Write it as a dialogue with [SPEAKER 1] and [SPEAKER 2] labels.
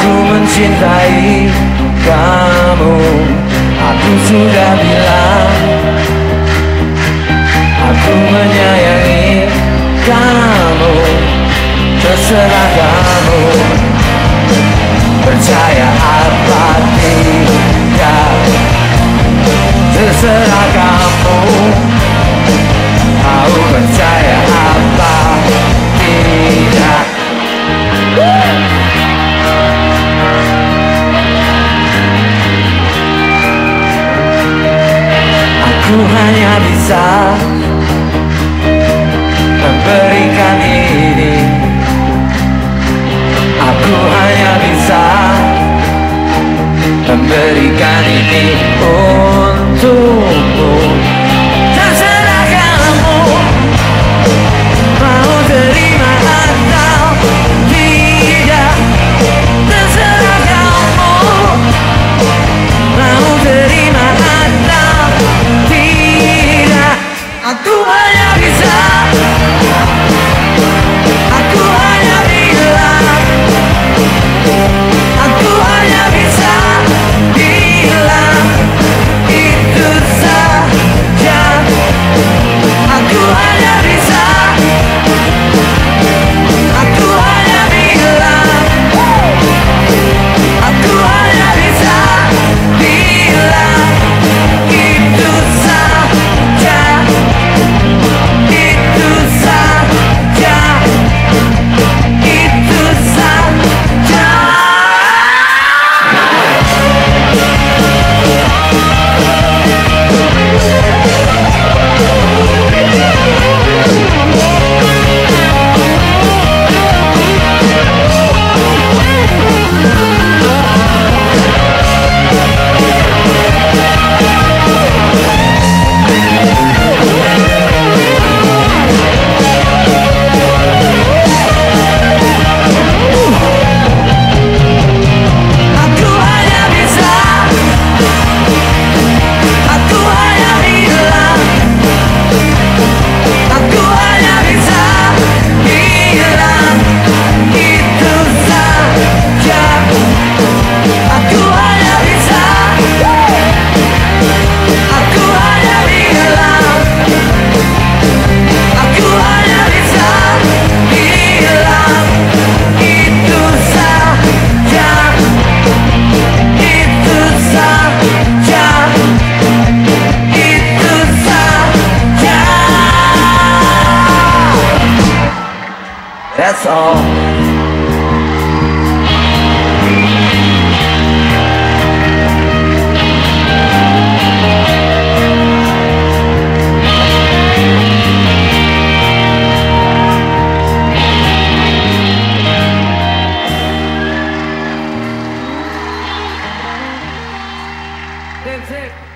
[SPEAKER 1] Aku mencintai kamu. Aku sudah bilang aku menyayangi kamu. Terserah kamu percaya apa tidak. Terserah kamu mau percaya apa tidak. Aku hanya bisa memberikan ini. Aku hanya bisa memberikan ini untukmu. Terserah kamu mau terima atau tidak. Terserah kamu mau terima atau tidak. Aku hanya bisa, aku hanya bilang, aku hanya bisa bilang itu saja. Aku hanya bisa, aku hanya bilang, aku hanya bisa bilang itu saja. Itu saja. Itu saja. Aku hanya bisa, aku hanya bilang, aku hanya bisa bilang itu saja. Aku hanya bisa, aku hanya bilang, aku hanya bisa bilang itu saja. Itu saja. Itu saja. That's all. That's it.